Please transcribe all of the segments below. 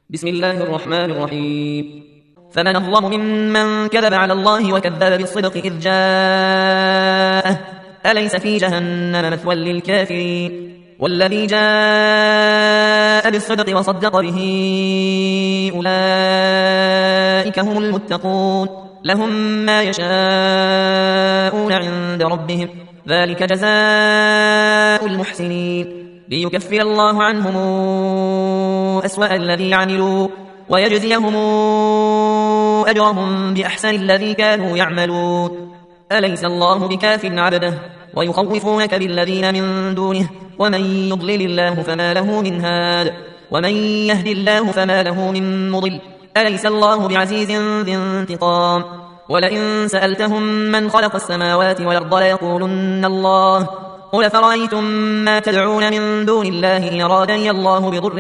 بسم الله الرحمن الرحيم. فمن أظلم ممن كذب على الله وكذب بالصدق إذ جاءه أليس في جهنم مثوى للكافرين والذي جاء بالصدق وصدق به أولئك هم المتقون لهم ما يشاءون عند ربهم ذلك جزاء المحسنين ليكفر الله عنهم أسوأ الذي عملوا ويجزيهم أجرهم بأحسن الذي كانوا يعملون أليس الله بكاف عبده ويخوفونك بالذين من دونه ومن يضلل الله فما له من هاد ومن يهد الله فما له من مضل أليس الله بعزيز ذي انتقام ولئن سألتهم من خلق السماوات والأرض ليقولن الله قل فرأيتم ما تدعون من دون الله إن أرادني الله بضر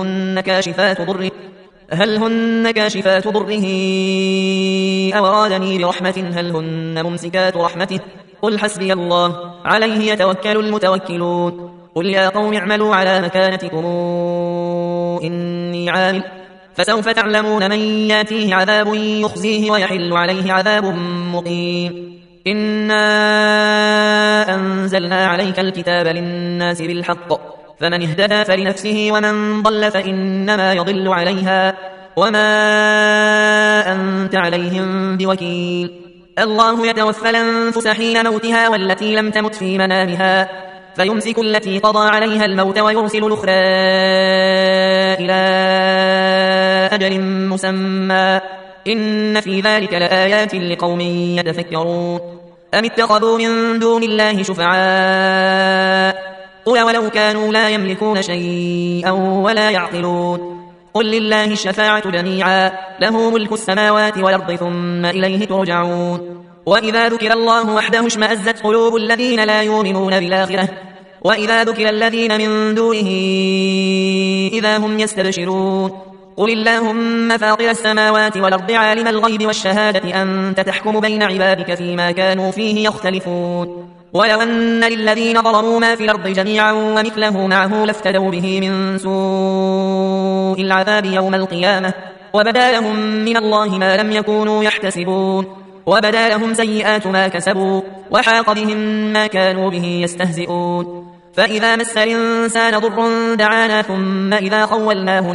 هل هن كاشفات ضره أو أرادني برحمة هل هن ممسكات رحمته قل حسبي الله عليه يتوكل المتوكلون قل يا قوم اعملوا على مكانتكم إني عامل فسوف تعلمون من ياتيه عذاب يخزيه ويحل عليه عذاب مقيم إنا أنزلنا عليك الكتاب للناس بالحق فمن اهتدى فلنفسه ومن ضل فإنما يضل عليها وما أنت عليهم بوكيل الله يتوفى الأنفس حين موتها والتي لم تمت في منامها فيمسك التي قضى عليها الموت ويرسل الأخرى إلى أجل مسمى إن في ذلك لآيات لقوم يتفكرون أم اتخذوا من دون الله شفعاء قل ولو كانوا لا يملكون شيئا ولا يعقلون قل لله الشفاعة جميعا له ملك السماوات والأرض ثم إليه ترجعون وإذا ذكر الله وحده اشمأزت قلوب الذين لا يؤمنون بالآخرة وإذا ذكر الذين من دونه إذا هم يستبشرون قل اللهم فاطر السماوات والأرض عالم الغيب والشهادة أنت تحكم بين عبادك فيما كانوا فيه يختلفون ولو أن للذين ظلموا ما في الأرض جميعا ومثله معه لافتدوا به من سوء العذاب يوم القيامة وبدا لهم من الله ما لم يكونوا يحتسبون وبدا لهم سيئات ما كسبوا وحاق بهم ما كانوا به يستهزئون فإذا مس الإنسان ضر دعانا ثم إذا خولناه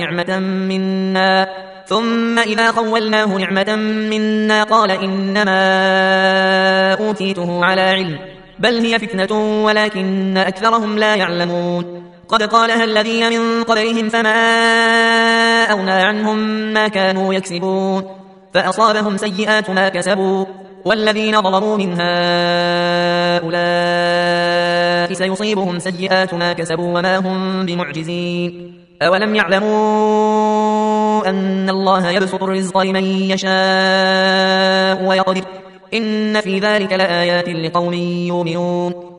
نعمة منا قال إنما أوتيته على علم بل هي فتنة ولكن أكثرهم لا يعلمون قد قالها الذين من قبلهم فما أغنى عنهم ما كانوا يكسبون فأصابهم سيئات ما كسبوا والذين ظلموا من هؤلاء سيصيبهم سيئات ما كسبوا وما هم بمعجزين أولم يعلموا أن الله يبسط الرزق لمن يشاء ويقدر إن في ذلك لآيات لقوم يؤمنون